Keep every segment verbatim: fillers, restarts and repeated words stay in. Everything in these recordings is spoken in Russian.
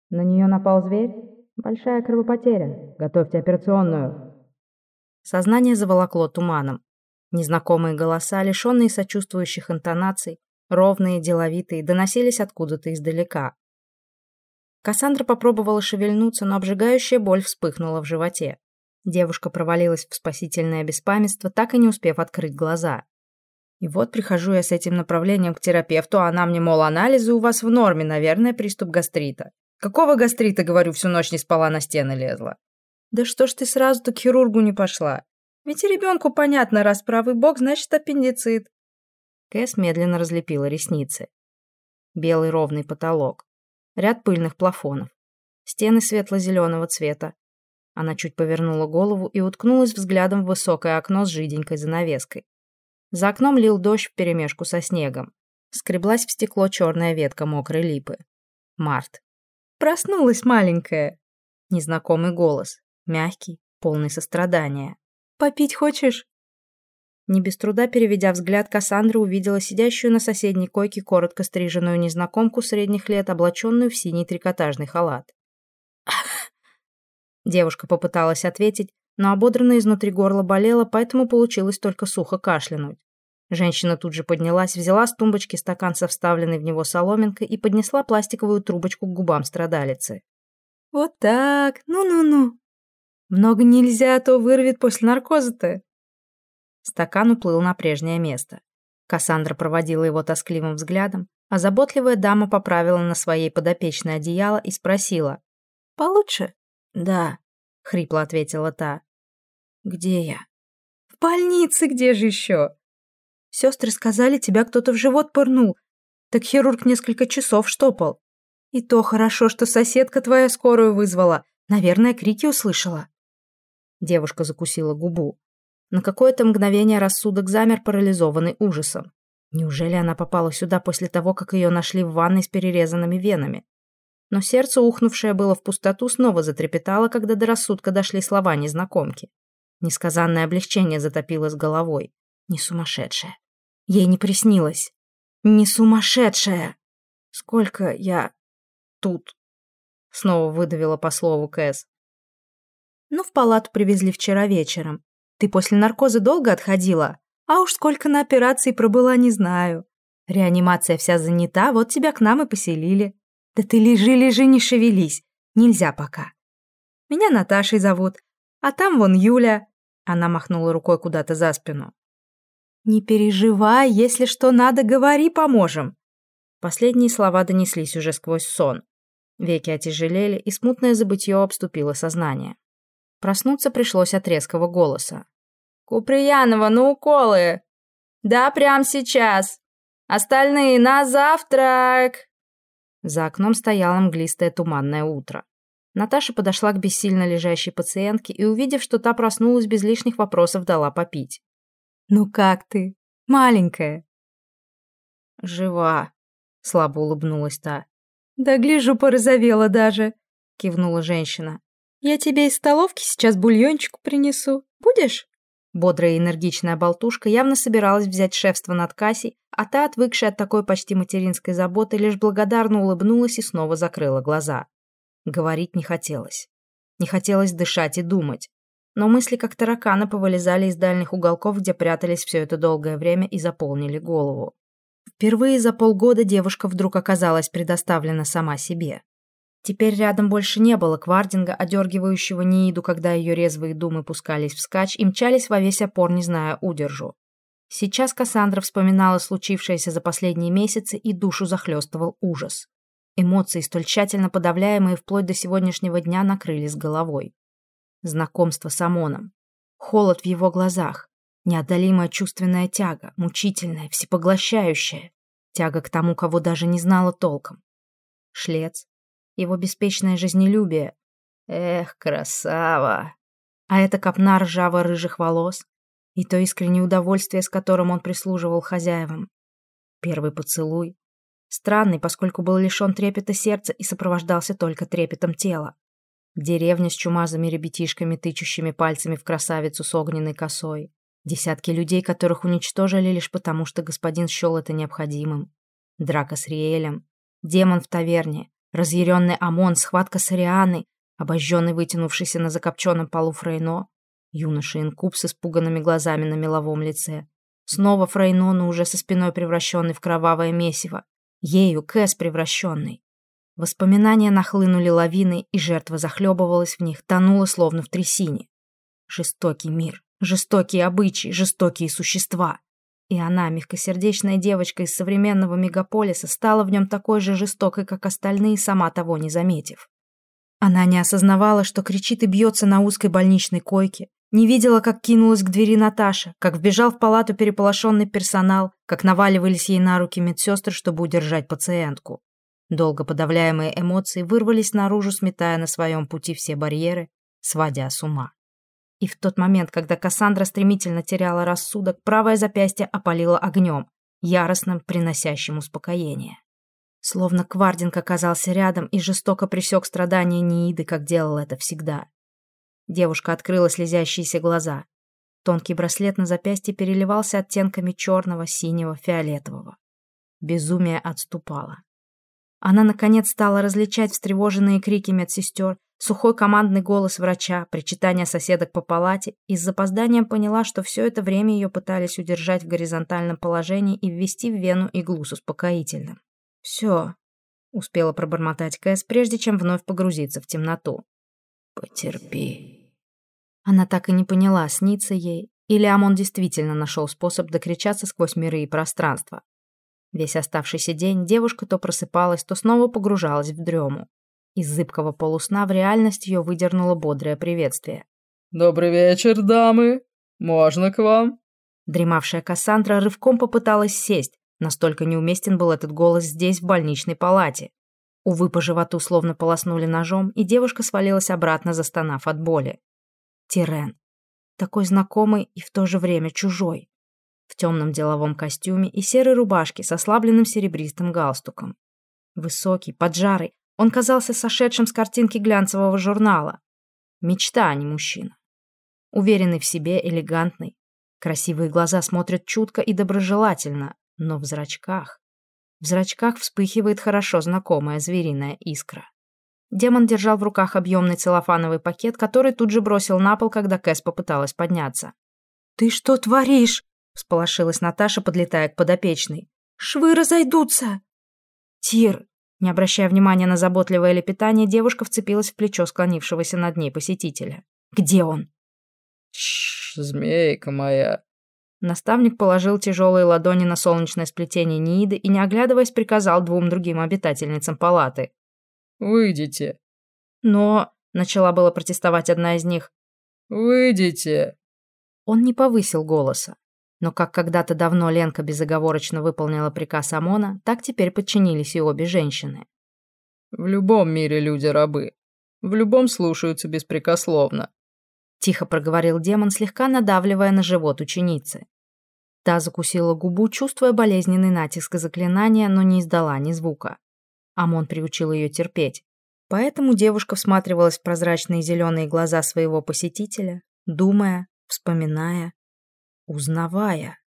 На нее напал зверь? Большая кровопотеря. Готовьте операционную. Сознание заволокло туманом. Незнакомые голоса, лишенные сочувствующих интонаций, ровные, деловитые, доносились откуда-то издалека. Кассандра попробовала шевельнуться, но обжигающая боль вспыхнула в животе. Девушка провалилась в спасительное беспамятство, так и не успев открыть глаза. И вот прихожу я с этим направлением к терапевту, а она мне, мол, анализы у вас в норме, наверное, приступ гастрита. Какого гастрита, говорю, всю ночь не спала, на стены лезла. Да что ж ты сразу-то к хирургу не пошла? Ведь и ребенку понятно, раз правый бок, значит аппендицит. Кэс медленно разлепила ресницы. Белый ровный потолок. Ряд пыльных плафонов. Стены светло-зеленого цвета. Она чуть повернула голову и уткнулась взглядом в высокое окно с жиденькой занавеской. За окном лил дождь вперемешку со снегом. Скреблась в стекло черная ветка мокрой липы. Март. «Проснулась, маленькая!» Незнакомый голос. Мягкий, полный сострадания. «Попить хочешь?» Не без труда переведя взгляд, Кассандра увидела сидящую на соседней койке коротко стриженную незнакомку средних лет, облаченную в синий трикотажный халат. Девушка попыталась ответить, но ободранное изнутри горло болело, поэтому получилось только сухо кашлянуть. Женщина тут же поднялась, взяла с тумбочки стакан со вставленной в него соломинкой и поднесла пластиковую трубочку к губам страдалицы. «Вот так, ну-ну-ну. Много нельзя, а то вырвет после наркоза-то». Стакан уплыл на прежнее место. Кассандра проводила его тоскливым взглядом, а заботливая дама поправила на своей подопечной одеяло и спросила. «Получше?» «Да», — хрипло ответила та. «Где я?» «В больнице, где же еще?» «Сестры сказали, тебя кто-то в живот пырнул. Так хирург несколько часов штопал. И то хорошо, что соседка твоя скорую вызвала. Наверное, крики услышала». Девушка закусила губу. На какое-то мгновение рассудок замер, парализованный ужасом. Неужели она попала сюда после того, как ее нашли в ванной с перерезанными венами? Но сердце, ухнувшее было в пустоту, снова затрепетало, когда до рассудка дошли слова незнакомки. Несказанное облегчение затопило с головой. Не сумасшедшая. Ей не приснилось. Не сумасшедшая. Сколько я тут? Снова выдавила по слову Кэс. Ну, в палату привезли вчера вечером. Ты после наркоза долго отходила? А уж сколько на операции пробыла, не знаю. Реанимация вся занята, вот тебя к нам и поселили. Да ты лежи, лежи, не шевелись. Нельзя пока. Меня Наташей зовут, а там вон Юля. Она махнула рукой куда-то за спину. Не переживай, если что надо, говори, поможем. Последние слова донеслись уже сквозь сон. Веки отяжелели, и смутное забытье обступило сознание. Проснуться пришлось от резкого голоса. «Куприянова, на уколы!» «Да, прямо сейчас! Остальные на завтрак!» За окном стояло мглистое туманное утро. Наташа подошла к бессильно лежащей пациентке и, увидев, что та проснулась, без лишних вопросов дала попить. «Ну как ты, маленькая?» «Жива», — слабо улыбнулась та. «Да гляжу, порозовела даже», — кивнула женщина. «Я тебе из столовки сейчас бульончику принесу. Будешь?» Бодрая и энергичная болтушка явно собиралась взять шефство над Касей, а та, отвыкшая от такой почти материнской заботы, лишь благодарно улыбнулась и снова закрыла глаза. Говорить не хотелось. Не хотелось дышать и думать. Но мысли, как тараканы, повылезали из дальних уголков, где прятались все это долгое время, и заполнили голову. Впервые за полгода девушка вдруг оказалась предоставлена сама себе. Теперь рядом больше не было Квардинга, одергивающего Нииду, когда ее резвые думы пускались вскачь и мчались во весь опор, не зная удержу. Сейчас Кассандра вспоминала случившееся за последние месяцы, и душу захлестывал ужас. Эмоции, столь тщательно подавляемые вплоть до сегодняшнего дня, накрыли с головой. Знакомство с Амоном. Холод в его глазах. Неодолимая чувственная тяга, мучительная, всепоглощающая. Тяга к тому, кого даже не знала толком. Шлец. Его беспечное жизнелюбие. Эх, красава! А это копна ржаво-рыжих волос. И то искреннее удовольствие, с которым он прислуживал хозяевам. Первый поцелуй. Странный, поскольку был лишен трепета сердца и сопровождался только трепетом тела. Деревня с чумазыми ребятишками, тычущими пальцами в красавицу с огненной косой. Десятки людей, которых уничтожили лишь потому, что господин счел это необходимым. Драка с Риэлем. Демон в таверне. Разъяренный Амон, схватка с Арианой, обожженный, вытянувшийся на закопченном полу Фрейно, юноша-инкуб с испуганными глазами на меловом лице. Снова Фрейно, но уже со спиной превращенный в кровавое месиво. Ею Кэс превращенный. Воспоминания нахлынули лавиной, и жертва захлебывалась в них, тонула словно в трясине. Жестокий мир, жестокие обычаи, жестокие существа. И она, мягкосердечная девочка из современного мегаполиса, стала в нем такой же жестокой, как остальные, сама того не заметив. Она не осознавала, что кричит и бьется на узкой больничной койке, не видела, как кинулась к двери Наташа, как вбежал в палату переполошенный персонал, как наваливались ей на руки медсестры, чтобы удержать пациентку. Долго подавляемые эмоции вырвались наружу, сметая на своем пути все барьеры, сводя с ума. И в тот момент, когда Кассандра стремительно теряла рассудок, правое запястье опалило огнем, яростным, приносящим успокоение. Словно Квардинг оказался рядом и жестоко пресек страдания Неиды, как делал это всегда. Девушка открыла слезящиеся глаза. Тонкий браслет на запястье переливался оттенками черного, синего, фиолетового. Безумие отступало. Она, наконец, стала различать встревоженные крики медсестер, сухой командный голос врача, причитания соседок по палате и с запозданием поняла, что все это время ее пытались удержать в горизонтальном положении и ввести в вену иглу с успокоительным. «Все», — успела пробормотать Кэс, прежде чем вновь погрузиться в темноту. «Потерпи». Она так и не поняла, снится ей, или Амон действительно нашел способ докричаться сквозь миры и пространство. Весь оставшийся день девушка то просыпалась, то снова погружалась в дрему. Из зыбкого полусна в реальность ее выдернуло бодрое приветствие. «Добрый вечер, дамы! Можно к вам?» Дремавшая Кассандра рывком попыталась сесть, настолько неуместен был этот голос здесь, в больничной палате. Увы, по животу словно полоснули ножом, и девушка свалилась обратно, застонав от боли. Тирен. Такой знакомый и в то же время чужой. В темном деловом костюме и серой рубашке с ослабленным серебристым галстуком. Высокий, поджарый, он казался сошедшим с картинки глянцевого журнала. Мечта, а не мужчина. Уверенный в себе, элегантный. Красивые глаза смотрят чутко и доброжелательно, но в зрачках... В зрачках вспыхивает хорошо знакомая звериная искра. Демон держал в руках объемный целлофановый пакет, который тут же бросил на пол, когда Кэс попыталась подняться. «Ты что творишь?» — всполошилась Наташа, подлетая к подопечной. «Швы разойдутся!» «Тир!» Не обращая внимания на заботливое лепетание, девушка вцепилась в плечо склонившегося над ней посетителя. «Где он?» «Тш, змейка моя!» Наставник положил тяжелые ладони на солнечное сплетение Неиды и, не оглядываясь, приказал двум другим обитательницам палаты. «Выйдите!» «Но...» — начала было протестовать одна из них. «Выйдите!» Он не повысил голоса. Но как когда-то давно Ленка безоговорочно выполнила приказ Амона, так теперь подчинились и обе женщины. «В любом мире люди рабы. В любом слушаются беспрекословно», — тихо проговорил демон, слегка надавливая на живот ученицы. Та закусила губу, чувствуя болезненный натиск заклинания, но не издала ни звука. Амон приучил ее терпеть. Поэтому девушка всматривалась в прозрачные зеленые глаза своего посетителя, думая, вспоминая, узнавая.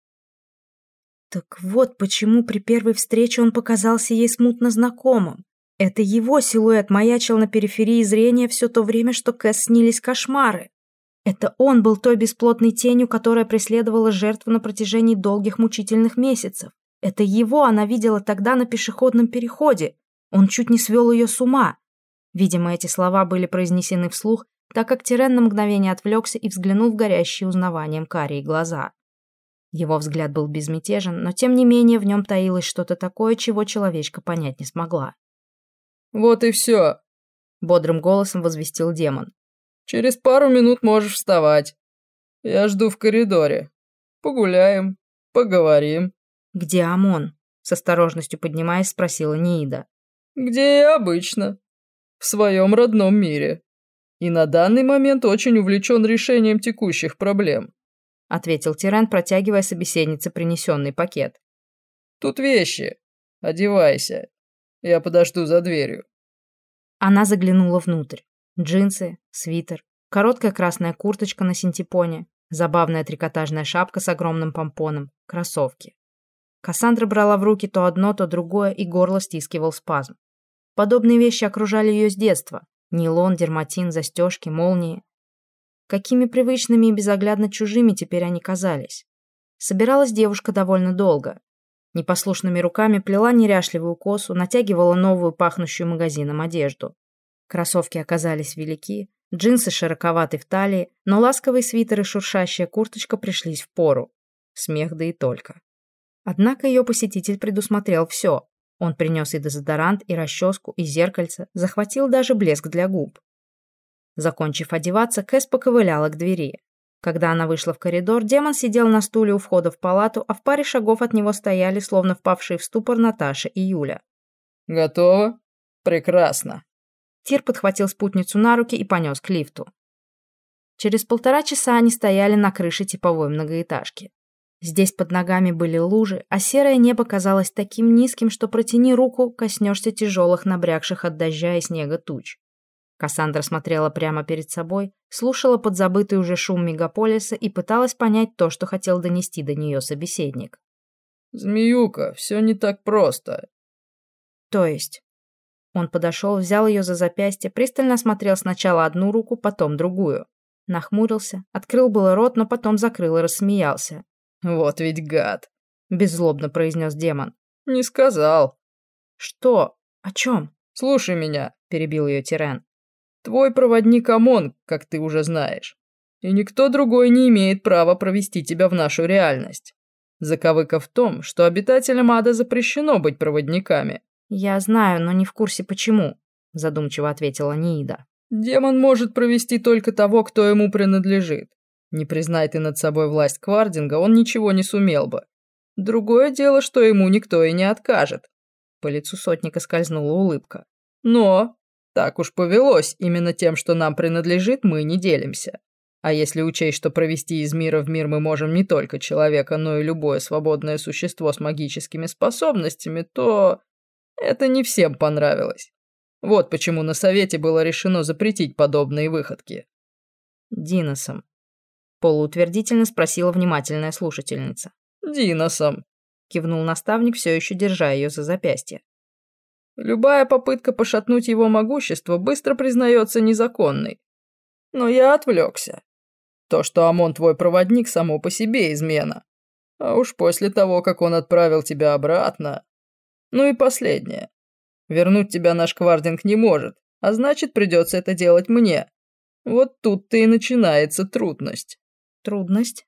Так вот почему при первой встрече он показался ей смутно знакомым. Это его силуэт маячил на периферии зрения все то время, что Кэс снились кошмары. Это он был той бесплотной тенью, которая преследовала жертву на протяжении долгих мучительных месяцев. Это его она видела тогда на пешеходном переходе. Он чуть не свел ее с ума. Видимо, эти слова были произнесены вслух, так как Тирен на мгновение отвлекся и взглянул в горящие узнаванием карие глаза. Его взгляд был безмятежен, но тем не менее в нем таилось что-то такое, чего человечка понять не смогла. «Вот и все», — бодрым голосом возвестил демон. «Через пару минут можешь вставать. Я жду в коридоре. Погуляем, поговорим». «Где Амон?» — с осторожностью поднимаясь, спросила Неида. «Где и обычно. В своем родном мире. И на данный момент очень увлечен решением текущих проблем», — ответил Тирен, протягивая собеседнице принесенный пакет. «Тут вещи. Одевайся. Я подожду за дверью». Она заглянула внутрь. Джинсы, свитер, короткая красная курточка на синтепоне, забавная трикотажная шапка с огромным помпоном, кроссовки. Кассандра брала в руки то одно, то другое, и горло стискивал спазм. Подобные вещи окружали ее с детства. Нейлон, дерматин, застежки, молнии. Какими привычными и безоглядно чужими теперь они казались. Собиралась девушка довольно долго. Непослушными руками плела неряшливую косу, натягивала новую пахнущую магазином одежду. Кроссовки оказались велики, джинсы широковаты в талии, но ласковый свитер и шуршащая курточка пришлись впору. Смех да и только. Однако ее посетитель предусмотрел все. Он принес и дезодорант, и расческу, и зеркальце, захватил даже блеск для губ. Закончив одеваться, Кэс поковыляла к двери. Когда она вышла в коридор, демон сидел на стуле у входа в палату, а в паре шагов от него стояли, словно впавшие в ступор, Наташа и Юля. «Готово? Прекрасно!» Тир подхватил спутницу на руки и понес к лифту. Через полтора часа они стояли на крыше типовой многоэтажки. Здесь под ногами были лужи, а серое небо казалось таким низким, что протяни руку, коснешься тяжелых, набрякших от дождя и снега туч. Кассандра смотрела прямо перед собой, слушала подзабытый уже шум мегаполиса и пыталась понять то, что хотел донести до нее собеседник. «Змеюка, все не так просто». «То есть?» Он подошел, взял ее за запястье, пристально осмотрел сначала одну руку, потом другую. Нахмурился, открыл было рот, но потом закрыл и рассмеялся. «Вот ведь гад!» – беззлобно произнес демон. «Не сказал». «Что? О чем?» «Слушай меня», – перебил ее Тирен. «Твой проводник Амон, как ты уже знаешь. И никто другой не имеет права провести тебя в нашу реальность. Заковыка в том, что обитателям ада запрещено быть проводниками». «Я знаю, но не в курсе почему», – задумчиво ответила Ниида. «Демон может провести только того, кто ему принадлежит. Не признай ты над собой власть Квардинга, он ничего не сумел бы. Другое дело, что ему никто и не откажет». По лицу сотника скользнула улыбка. «Но так уж повелось, именно тем, что нам принадлежит, мы не делимся. А если учесть, что провести из мира в мир мы можем не только человека, но и любое свободное существо с магическими способностями, то это не всем понравилось. Вот почему на совете было решено запретить подобные выходки». «Диносом», — полуутвердительно спросила внимательная слушательница. «Диносом», — кивнул наставник, все еще держа ее за запястье. «Любая попытка пошатнуть его могущество быстро признается незаконной. Но я отвлекся. То, что Амон твой проводник, само по себе измена. А уж после того, как он отправил тебя обратно... Ну и последнее. Вернуть тебя наш Квардинг не может, а значит, придется это делать мне. Вот тут-то и начинается трудность». «Трудность?»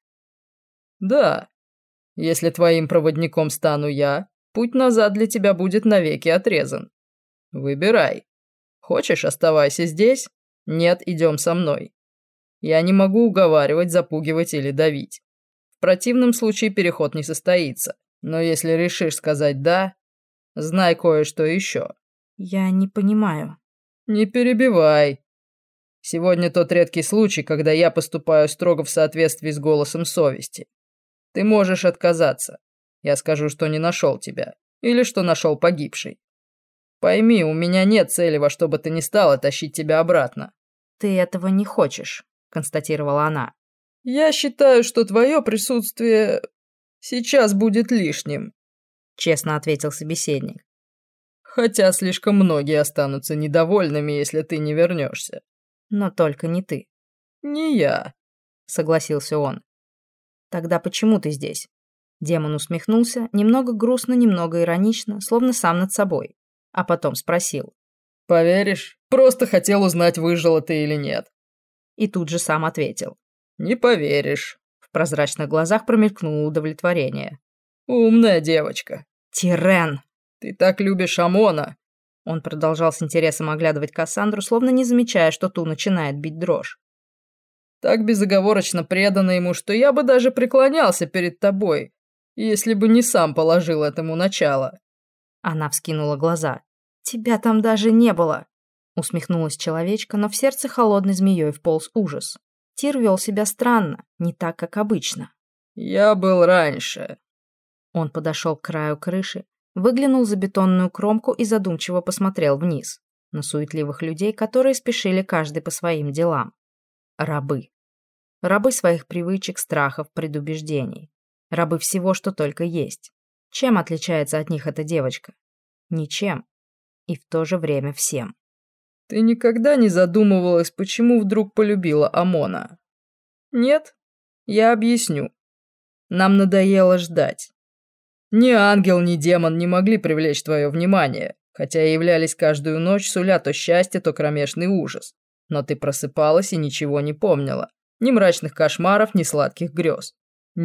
«Да. Если твоим проводником стану я, путь назад для тебя будет навеки отрезан. Выбирай. Хочешь, оставайся здесь? Нет, идем со мной. Я не могу уговаривать, запугивать или давить. В противном случае переход не состоится. Но если решишь сказать «да», знай кое-что еще». «Я не понимаю». «Не перебивай. Сегодня тот редкий случай, когда я поступаю строго в соответствии с голосом совести. Ты можешь отказаться. Я скажу, что не нашел тебя. Или что нашел погибший. Пойми, у меня нет цели во что бы то ни стало тащить тебя обратно». «Ты этого не хочешь», — констатировала она. «Я считаю, что твое присутствие сейчас будет лишним», — честно ответил собеседник. «Хотя слишком многие останутся недовольными, если ты не вернешься». «Но только не ты». «Не я», — согласился он. «Тогда почему ты здесь?» Демон усмехнулся, немного грустно, немного иронично, словно сам над собой. А потом спросил. «Поверишь? Просто хотел узнать, выжила ты или нет». И тут же сам ответил. «Не поверишь». В прозрачных глазах промелькнуло удовлетворение. «Умная девочка». «Тирен!» «Ты так любишь Амона!» Он продолжал с интересом оглядывать Кассандру, словно не замечая, что ту начинает бить дрожь. «Так безоговорочно предана ему, что я бы даже преклонялся перед тобой, если бы не сам положил этому начало». Она вскинула глаза. «Тебя там даже не было!» Усмехнулась человечка, но в сердце холодной змеей вполз ужас. Тир вел себя странно, не так, как обычно. «Я был раньше». Он подошел к краю крыши, выглянул за бетонную кромку и задумчиво посмотрел вниз, на суетливых людей, которые спешили каждый по своим делам. Рабы. Рабы своих привычек, страхов, предубеждений. Рабы всего, что только есть. Чем отличается от них эта девочка? Ничем. и в то же время всем. Ты никогда не задумывалась, почему вдруг полюбила Амона? Нет? Я объясню. Нам надоело ждать. Ни ангел, ни демон не могли привлечь твое внимание, хотя и являлись каждую ночь, суля то счастье, то кромешный ужас. Но ты просыпалась и ничего не помнила. Ни мрачных кошмаров, ни сладких грез.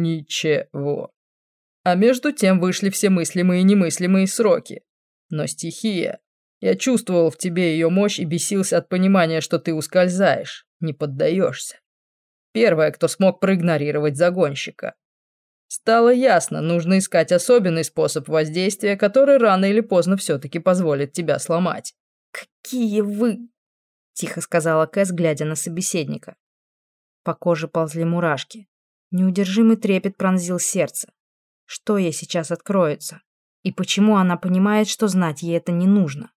Ничего. А между тем вышли все мыслимые и немыслимые сроки. Но стихия... Я чувствовал в тебе ее мощь и бесился от понимания, что ты ускользаешь, не поддаешься. Первая, кто смог проигнорировать загонщика. Стало ясно, нужно искать особенный способ воздействия, который рано или поздно все-таки позволит тебя сломать. «Какие вы...» — тихо сказала Кэс, глядя на собеседника. По коже ползли мурашки. Неудержимый трепет пронзил сердце. Что ей сейчас откроется? И почему она понимает, что знать ей это не нужно?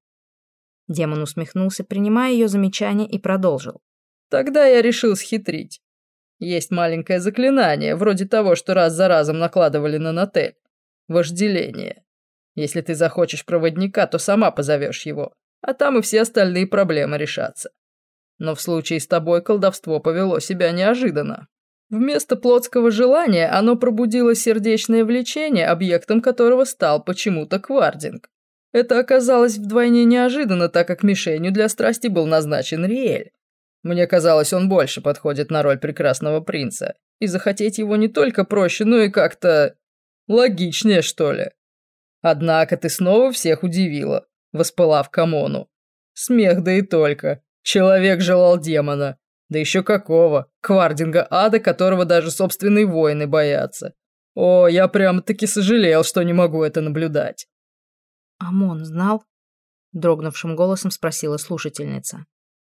Демон усмехнулся, принимая ее замечание, и продолжил. Тогда я решил схитрить. Есть маленькое заклинание, вроде того, что раз за разом накладывали на Натель. Вожделение. Если ты захочешь проводника, то сама позовешь его, а там и все остальные проблемы решатся. Но в случае с тобой колдовство повело себя неожиданно. Вместо плотского желания оно пробудило сердечное влечение, объектом которого стал почему-то Квардинг. Это оказалось вдвойне неожиданно, так как мишенью для страсти был назначен Риэль. Мне казалось, он больше подходит на роль прекрасного принца, и захотеть его не только проще, но и как-то... логичнее, что ли. Однако ты снова всех удивила, воспылав к Амону. Смех, да и только. Человек желал демона. Да еще какого? Квардинга ада, которого даже собственные воины боятся. О, я прямо-таки сожалел, что не могу это наблюдать. «Амон знал?» — дрогнувшим голосом спросила слушательница.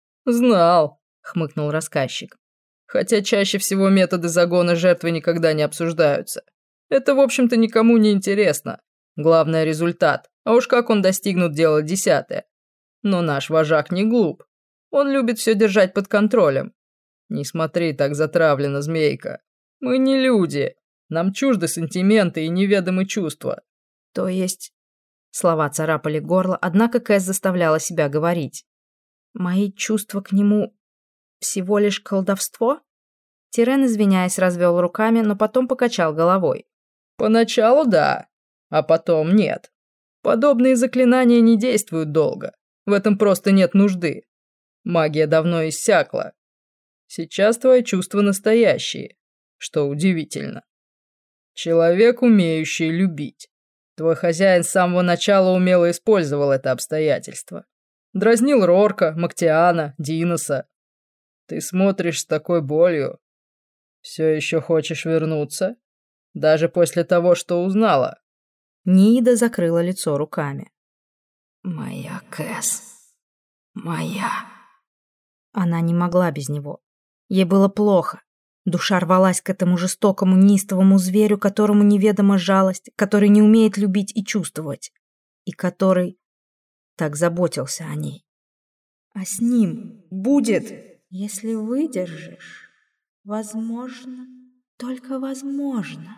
«Знал», — хмыкнул рассказчик. «Хотя чаще всего методы загона жертвы никогда не обсуждаются. Это, в общем-то, никому не интересно. Главное — результат, а уж как он достигнут, дело десятое. Но наш вожак не глуп. Он любит все держать под контролем. Не смотри так затравленно, змейка. Мы не люди. Нам чужды сантименты и неведомы чувства». «То есть...» Слова царапали горло, однако Кэс заставляла себя говорить. «Мои чувства к нему всего лишь колдовство?» Тирен, извиняясь, развел руками, но потом покачал головой. «Поначалу да, а потом нет. Подобные заклинания не действуют долго. В этом просто нет нужды. Магия давно иссякла. Сейчас твои чувства настоящие, что удивительно. Человек, умеющий любить. Твой хозяин с самого начала умело использовал это обстоятельство. Дразнил Рорка, Мактиана, Диноса. Ты смотришь с такой болью. Все еще хочешь вернуться? Даже после того, что узнала?» Нида закрыла лицо руками. Моя Кэс. Моя. Она не могла без него. Ей было плохо. Душа рвалась к этому жестокому, неистовому зверю, которому неведома жалость, который не умеет любить и чувствовать, и который так заботился о ней. А с ним будет, если выдержишь, возможно, только возможно.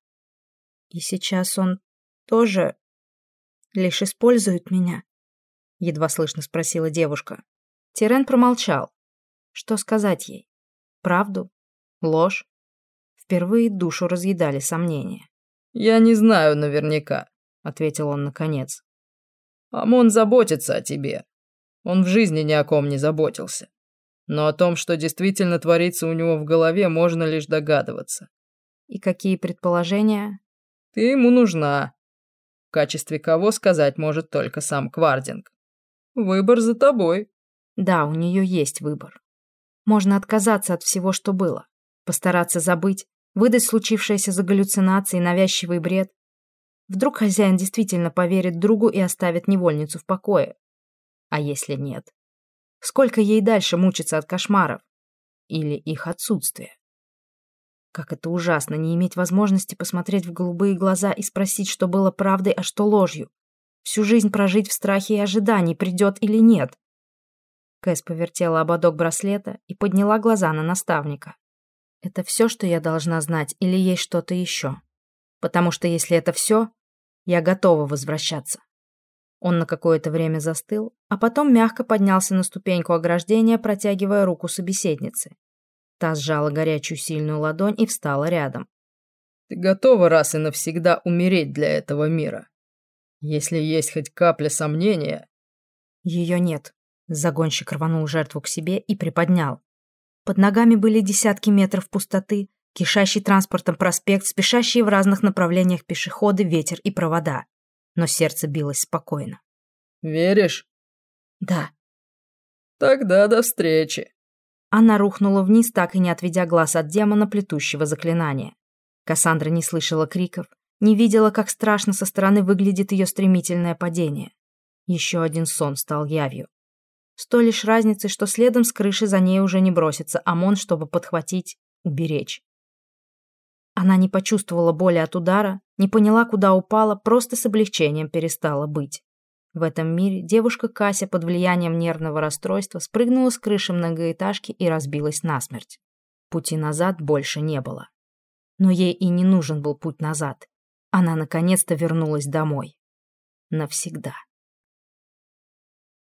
И сейчас он тоже лишь использует меня, едва слышно спросила девушка. Тирен промолчал. Что сказать ей? Правду? Ложь? Впервые душу разъедали сомнения. «Я не знаю наверняка», — ответил он наконец. «Амон заботится о тебе. Он в жизни ни о ком не заботился. Но о том, что действительно творится у него в голове, можно лишь догадываться». «И какие предположения?» «Ты ему нужна. В качестве кого сказать может только сам Квардинг. Выбор за тобой». «Да, у нее есть выбор. Можно отказаться от всего, что было. Постараться забыть, выдать случившееся за галлюцинации, навязчивый бред. Вдруг хозяин действительно поверит другу и оставит невольницу в покое. А если нет? Сколько ей дальше мучиться от кошмаров? Или их отсутствия? Как это ужасно не иметь возможности посмотреть в голубые глаза и спросить, что было правдой, а что ложью. Всю жизнь прожить в страхе и ожидании, придет или нет. Кэс повертела ободок браслета и подняла глаза на наставника. Это все, что я должна знать, или есть что-то еще? Потому что если это все, я готова возвращаться. Он на какое-то время застыл, а потом мягко поднялся на ступеньку ограждения, протягивая руку собеседнице. Та сжала горячую сильную ладонь и встала рядом. «Ты готова раз и навсегда умереть для этого мира? Если есть хоть капля сомнения...» Ее нет. Загонщик рванул жертву к себе и приподнял. Под ногами были десятки метров пустоты, кишащий транспортом проспект, спешащие в разных направлениях пешеходы, ветер и провода. Но сердце билось спокойно. «Веришь?» «Да». «Тогда до встречи». Она рухнула вниз, так и не отведя глаз от демона, плетущего заклинания. Кассандра не слышала криков, не видела, как страшно со стороны выглядит ее стремительное падение. Еще один сон стал явью. С той лишь разницей, что следом с крыши за ней уже не бросится ОМОН, чтобы подхватить, уберечь. Она не почувствовала боли от удара, не поняла, куда упала, просто с облегчением перестала быть. В этом мире девушка Кася под влиянием нервного расстройства спрыгнула с крыши многоэтажки и разбилась насмерть. Пути назад больше не было. Но ей и не нужен был путь назад. Она наконец-то вернулась домой. Навсегда.